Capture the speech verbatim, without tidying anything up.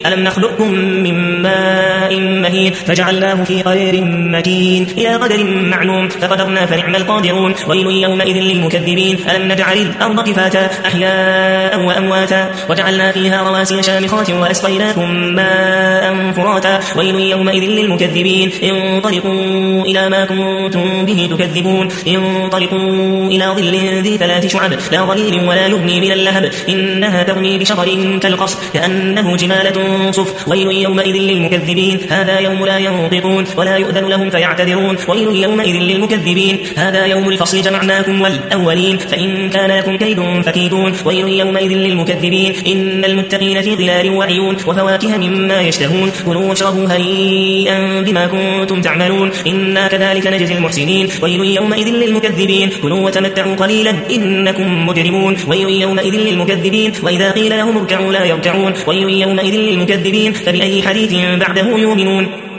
ألم نخلقكم من ماء مهين فجعلناه في قرير مكين إلى قدر معلوم فقدرنا فنعم القادرون ويل يومئذ للمكذبين ألم نجعل الأرض كفاتا أحياء وأمواتا وجعلنا فيها رواسي شامخات وأسقيناكم ماء فراتا ويل يومئذ للمكذبين انطلقوا إلى ما كنتم به تكذبون انطلقوا إلى ظل ذي ثلاث شعب لا ظليل ولا يغني من اللهب إنها ترمي بشرر كالقصر كأنه جمالة صف ويل يومئذ للمكذبين هذا يوم لا ينطقون ولا يؤذن لهم فيعتذرون ويل يومئذ للمكذبين هذا يوم الفصل جمعناكم والأولين فإن كان لكم كيد فكيدون ويل يومئذ للمكذبين إن المتقين في ظلال وعيون وفواكه مما يشتهون كلوا واشربوا هنيئا بما كنتم تعملون إنا كذلك نجزي المحسنين ويل يومئذ للمكذبين كلوا وتمتعوا قليلا إنكم مجرمون ويل يومئذ للمكذبين وإذا قيل لهم اركعوا لا يركعون ويل يومئذ للمكذبين فبأي حديث بعده يؤمنون